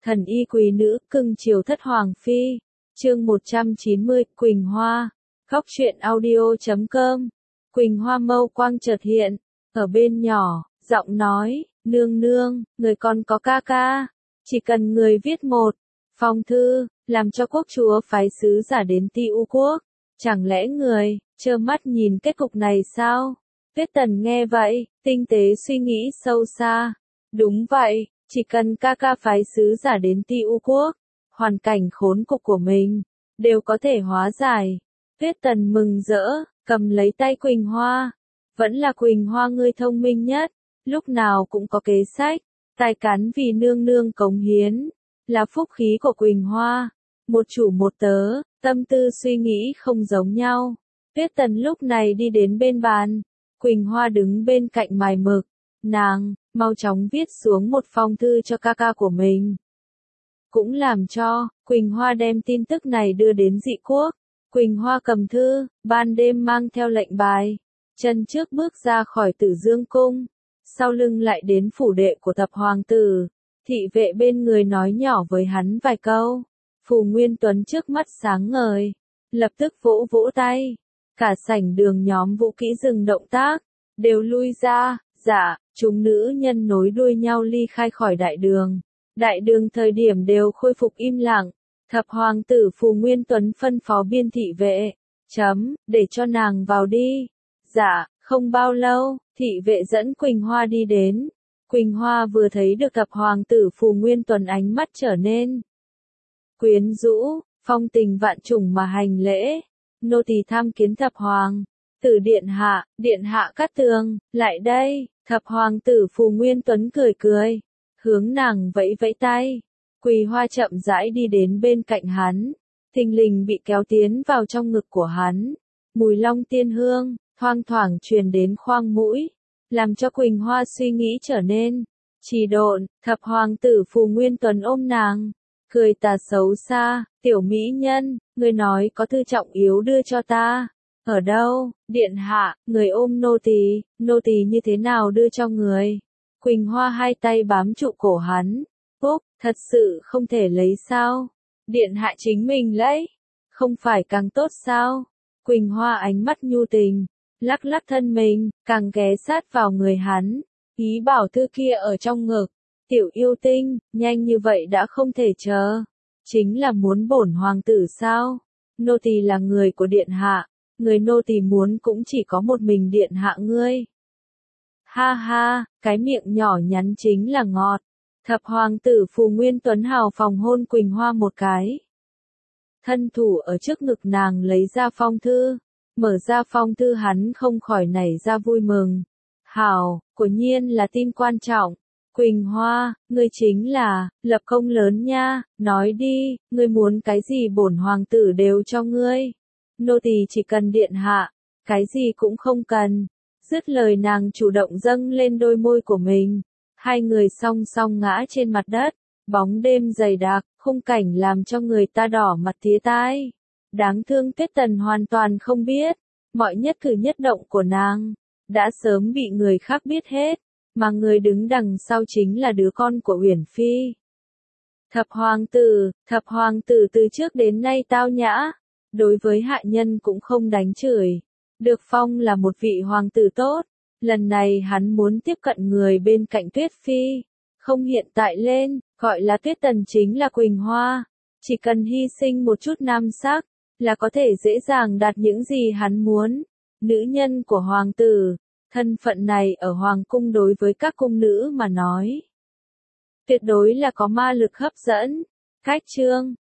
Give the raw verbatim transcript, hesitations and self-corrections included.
Thần y quý nữ, cưng chiều thất hoàng phi. Chương một trăm chín mươi, Quỳnh Hoa. Góc truyện audio chấm com. Quỳnh Hoa mâu quang chợt hiện, ở bên nhỏ, giọng nói, nương nương, người còn có ca ca, chỉ cần người viết một phong thư, làm cho quốc chúa phái sứ giả đến Ti U quốc, chẳng lẽ người trơ mắt nhìn kết cục này sao? Tuyết Tần nghe vậy, tinh tế suy nghĩ sâu xa. Đúng vậy, chỉ cần ca ca phái sứ giả đến Ti U quốc, hoàn cảnh khốn cục của mình đều có thể hóa giải. Tuyết Tần mừng rỡ, cầm lấy tay Quỳnh Hoa. Vẫn là Quỳnh Hoa ngươi thông minh nhất, lúc nào cũng có kế sách, tài cán vì nương nương cống hiến, là phúc khí của Quỳnh Hoa. Một chủ một tớ, tâm tư suy nghĩ không giống nhau. Tuyết Tần lúc này đi đến bên bàn, Quỳnh Hoa đứng bên cạnh mài mực, nàng, mau chóng viết xuống một phong thư cho ca ca của mình. Cũng làm cho, Quỳnh Hoa đem tin tức này đưa đến Dị quốc. Quỳnh Hoa cầm thư, ban đêm mang theo lệnh bài, chân trước bước ra khỏi Tử Dương cung, sau lưng lại đến phủ đệ của thập hoàng tử. Thị vệ bên người nói nhỏ với hắn vài câu. Phù Nguyên Tuấn trước mắt sáng ngời, lập tức vỗ vỗ tay. Cả sảnh đường nhóm Vũ Kỹ dừng động tác, đều lui ra. Dạ, chúng nữ nhân nối đuôi nhau ly khai khỏi đại đường. Đại đường thời điểm đều khôi phục im lặng. Thập hoàng tử Phù Nguyên Tuấn phân phó biên thị vệ, chấm, để cho nàng vào đi. Dạ, không bao lâu, thị vệ dẫn Quỳnh Hoa đi đến. Quỳnh Hoa vừa thấy được thập hoàng tử Phù Nguyên Tuấn, ánh mắt trở nên quyến rũ, phong tình vạn trùng mà hành lễ. Nô tỳ tham kiến thập hoàng tử điện hạ. Điện hạ Cát Tường, lại đây. Thập hoàng tử Phù Nguyên Tuấn cười cười, hướng nàng vẫy vẫy tay. Quỳ Hoa chậm rãi đi đến bên cạnh hắn, thình lình bị kéo tiến vào trong ngực của hắn. Mùi long tiên hương, thoang thoảng truyền đến khoang mũi, làm cho Quỳnh Hoa suy nghĩ trở nên trì độn. Thập hoàng tử Phù Nguyên Tuấn ôm nàng, cười tà xấu xa, tiểu mỹ nhân, người nói có thư trọng yếu đưa cho ta. Ở đâu, điện hạ, người ôm nô tỳ, nô tỳ như thế nào đưa cho người? Quỳnh Hoa hai tay bám trụ cổ hắn. Phúc, thật sự không thể lấy sao? Điện hạ chính mình lấy, không phải càng tốt sao? Quỳnh Hoa ánh mắt nhu tình, lắc lắc thân mình, càng ghé sát vào người hắn, ý bảo thư kia ở trong ngực. Tiểu yêu tinh, nhanh như vậy đã không thể chờ. Chính là muốn bổn hoàng tử sao? Nô tỳ là người của điện hạ, người nô tỳ muốn cũng chỉ có một mình điện hạ ngươi. Ha ha, cái miệng nhỏ nhắn chính là ngọt. Thập hoàng tử Phù Nguyên Tuấn hào phòng hôn Quỳnh Hoa một cái. Thân thủ ở trước ngực nàng lấy ra phong thư, mở ra phong thư hắn không khỏi nảy ra vui mừng. Hảo, quả nhiên là tin quan trọng. Quỳnh Hoa, ngươi chính là, lập công lớn nha, nói đi, ngươi muốn cái gì bổn hoàng tử đều cho ngươi. Nô tỳ chỉ cần điện hạ, cái gì cũng không cần. Dứt lời nàng chủ động dâng lên đôi môi của mình. Hai người song song ngã trên mặt đất, bóng đêm dày đặc, khung cảnh làm cho người ta đỏ mặt tía tai. Đáng thương Tuyết Tần hoàn toàn không biết, mọi nhất cử nhất động của nàng đã sớm bị người khác biết hết, mà người đứng đằng sau chính là đứa con của Uyển Phi. Thập hoàng tử, thập hoàng tử từ trước đến nay tao nhã, đối với hạ nhân cũng không đánh chửi, được phong là một vị hoàng tử tốt. Lần này hắn muốn tiếp cận người bên cạnh Tuyết Phi, không hiện tại lên, gọi là Tuyết Tần chính là Quỳnh Hoa. Chỉ cần hy sinh một chút nam sắc, là có thể dễ dàng đạt những gì hắn muốn. Nữ nhân của hoàng tử, thân phận này ở hoàng cung đối với các cung nữ mà nói, tuyệt đối là có ma lực hấp dẫn. Khách trương,